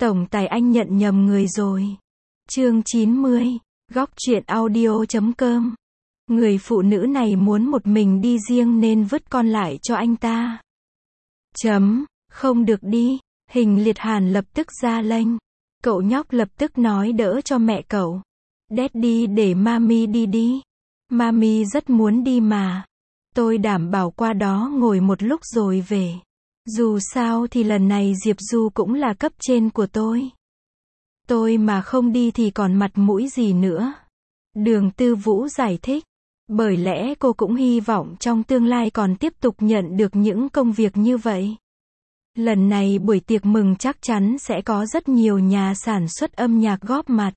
Tổng tài anh nhận nhầm người rồi. Chương 90, góc truyện audio.com. Người phụ nữ này muốn một mình đi riêng nên vứt con lại cho anh ta. Không được đi. Hình Liệt Hàn lập tức ra lệnh. Cậu nhóc lập tức nói đỡ cho mẹ cậu. Daddy để Mami đi đi. Mami rất muốn đi mà. Tôi đảm bảo qua đó ngồi một lúc rồi về. Dù sao thì lần này Diệp Du cũng là cấp trên của tôi. Tôi mà không đi thì còn mặt mũi gì nữa. Đường Tư Vũ giải thích. Bởi lẽ cô cũng hy vọng trong tương lai còn tiếp tục nhận được những công việc như vậy. Lần này buổi tiệc mừng chắc chắn sẽ có rất nhiều nhà sản xuất âm nhạc góp mặt.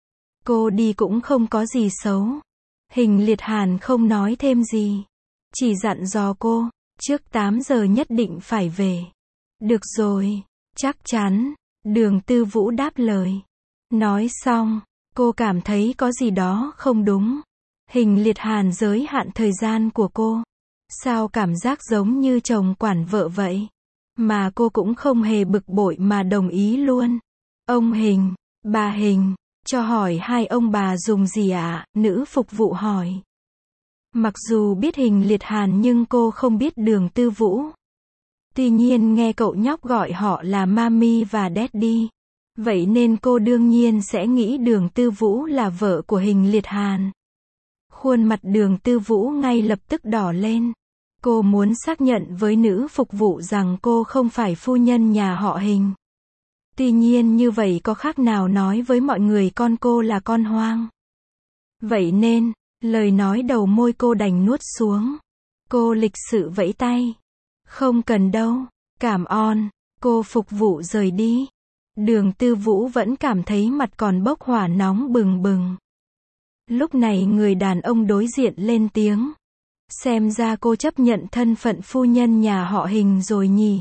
Cô đi cũng không có gì xấu. Hình Liệt Hàn không nói thêm gì. Chỉ dặn dò cô, trước 8 giờ nhất định phải về. Được rồi, chắc chắn. Đường Tư Vũ đáp lời. Nói xong, cô cảm thấy có gì đó không đúng. Hình Liệt Hàn giới hạn thời gian của cô. Sao cảm giác giống như chồng quản vợ vậy? Mà cô cũng không hề bực bội mà đồng ý luôn. Ông Hình, bà Hình, cho hỏi hai ông bà dùng gì ạ? Nữ phục vụ hỏi. Mặc dù biết Hình Liệt Hàn nhưng cô không biết Đường Tư Vũ. Tuy nhiên nghe cậu nhóc gọi họ là Mami và Daddy. Vậy nên cô đương nhiên sẽ nghĩ Đường Tư Vũ là vợ của Hình Liệt Hàn. Khuôn mặt Đường Tư Vũ ngay lập tức đỏ lên. Cô muốn xác nhận với nữ phục vụ rằng cô không phải phu nhân nhà họ Hình. Tuy nhiên như vậy có khác nào nói với mọi người con cô là con hoang. Vậy nên, lời nói đầu môi cô đành nuốt xuống. Cô lịch sự vẫy tay. Không cần đâu, cảm ơn. Cô phục vụ rời đi. Đường Tư Vũ vẫn cảm thấy mặt còn bốc hỏa nóng bừng bừng. Lúc này người đàn ông đối diện lên tiếng. Xem ra cô chấp nhận thân phận phu nhân nhà họ Hình rồi nhỉ.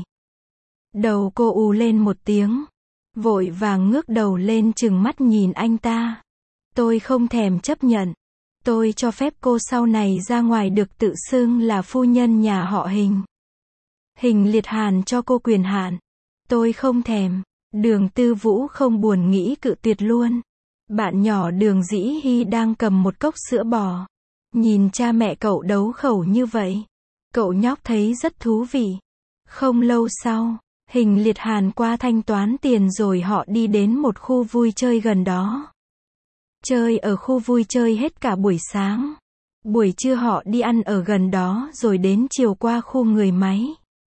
Đầu cô ù lên một tiếng. Vội vàng ngước đầu lên trừng mắt nhìn anh ta. Tôi không thèm chấp nhận. Tôi cho phép cô sau này ra ngoài được tự xưng là phu nhân nhà họ Hình. Hình Liệt Hàn cho cô quyền hạn. Tôi không thèm. Đường Tư Vũ không buồn nghĩ cự tuyệt luôn. Bạn nhỏ Đường Dĩ Hy đang cầm một cốc sữa bò. Nhìn cha mẹ cậu đấu khẩu như vậy. Cậu nhóc thấy rất thú vị. Không lâu sau, Hình Liệt Hàn qua thanh toán tiền rồi họ đi đến một khu vui chơi gần đó. Chơi ở khu vui chơi hết cả buổi sáng. Buổi trưa họ đi ăn ở gần đó rồi đến chiều qua khu người máy.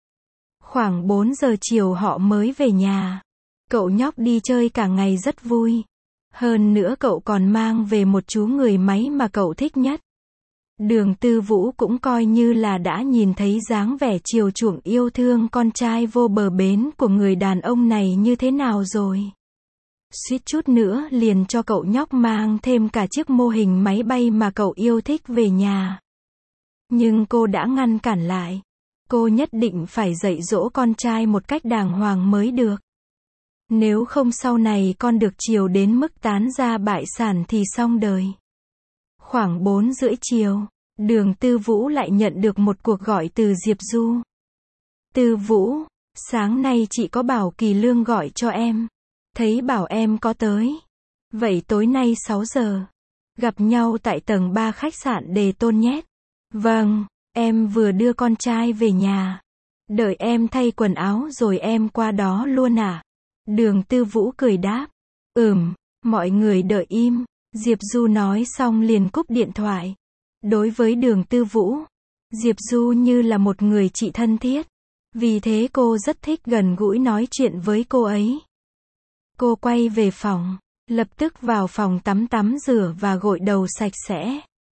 Khoảng 4 giờ chiều họ mới về nhà. Cậu nhóc đi chơi cả ngày rất vui. Hơn nữa cậu còn mang về một chú người máy mà cậu thích nhất. Đường Tư Vũ cũng coi như là đã nhìn thấy dáng vẻ chiều chuộng yêu thương con trai vô bờ bến của người đàn ông này như thế nào rồi. Suýt chút nữa liền cho cậu nhóc mang thêm cả chiếc mô hình máy bay mà cậu yêu thích về nhà. Nhưng cô đã ngăn cản lại. Cô nhất định phải dạy dỗ con trai một cách đàng hoàng mới được. Nếu không sau này con được chiều đến mức tán gia bại sản thì xong đời. Khoảng 4 rưỡi chiều, Đường Tư Vũ lại nhận được một cuộc gọi từ Diệp Du. Tư Vũ, sáng nay chị có bảo Kỳ Lương gọi cho em. Thấy bảo em có tới. Vậy tối nay 6 giờ. Gặp nhau tại tầng 3 khách sạn Đề Tôn nhé. Vâng, em vừa đưa con trai về nhà. Đợi em thay quần áo rồi em qua đó luôn à? Đường Tư Vũ cười đáp. Mọi người đợi im. Diệp Du nói xong liền cúp điện thoại. Đối với Đường Tư Vũ, Diệp Du như là một người chị thân thiết. Vì thế cô rất thích gần gũi nói chuyện với cô ấy. Cô quay về phòng, lập tức vào phòng tắm rửa và gội đầu sạch sẽ.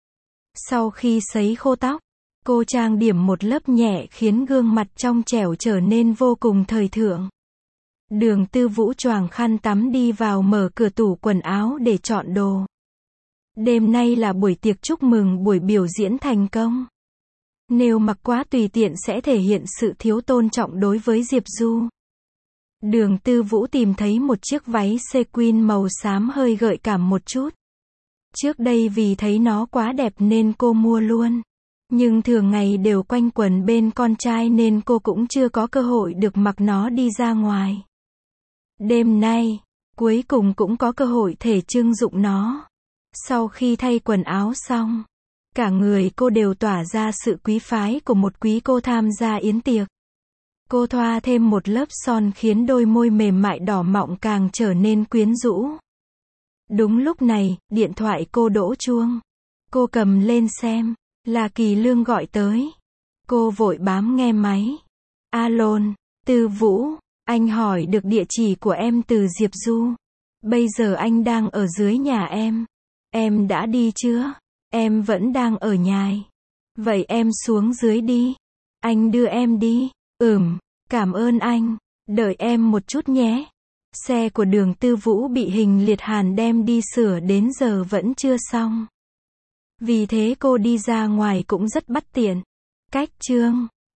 Sau khi sấy khô tóc, cô trang điểm một lớp nhẹ khiến gương mặt trong trẻo trở nên vô cùng thời thượng. Đường Tư Vũ choàng khăn tắm đi vào mở cửa tủ quần áo để chọn đồ. Đêm nay là buổi tiệc chúc mừng buổi biểu diễn thành công. Nếu mặc quá tùy tiện sẽ thể hiện sự thiếu tôn trọng đối với Diệp Du. Đường Tư Vũ tìm thấy một chiếc váy sequin màu xám hơi gợi cảm một chút. Trước đây vì thấy nó quá đẹp nên cô mua luôn. Nhưng thường ngày đều quanh quẩn bên con trai nên cô cũng chưa có cơ hội được mặc nó đi ra ngoài. Đêm nay, cuối cùng cũng có cơ hội thể trưng dụng nó. Sau khi thay quần áo xong, cả người cô đều tỏa ra sự quý phái của một quý cô tham gia yến tiệc. Cô thoa thêm một lớp son khiến đôi môi mềm mại đỏ mọng càng trở nên quyến rũ. Đúng lúc này, điện thoại cô đổ chuông. Cô cầm lên xem, là Kỳ Lương gọi tới. Cô vội bám nghe máy. Alo, Tư Vũ, anh hỏi được địa chỉ của em từ Diệp Du. Bây giờ anh đang ở dưới nhà em. Em đã đi chưa? Em vẫn đang ở nhài. Vậy em xuống dưới đi. Anh đưa em đi. Cảm ơn anh. Đợi em một chút nhé. Xe của Đường Tư Vũ bị Hình Liệt Hàn đem đi sửa đến giờ vẫn chưa xong. Vì thế cô đi ra ngoài cũng rất bất tiện. Cách chương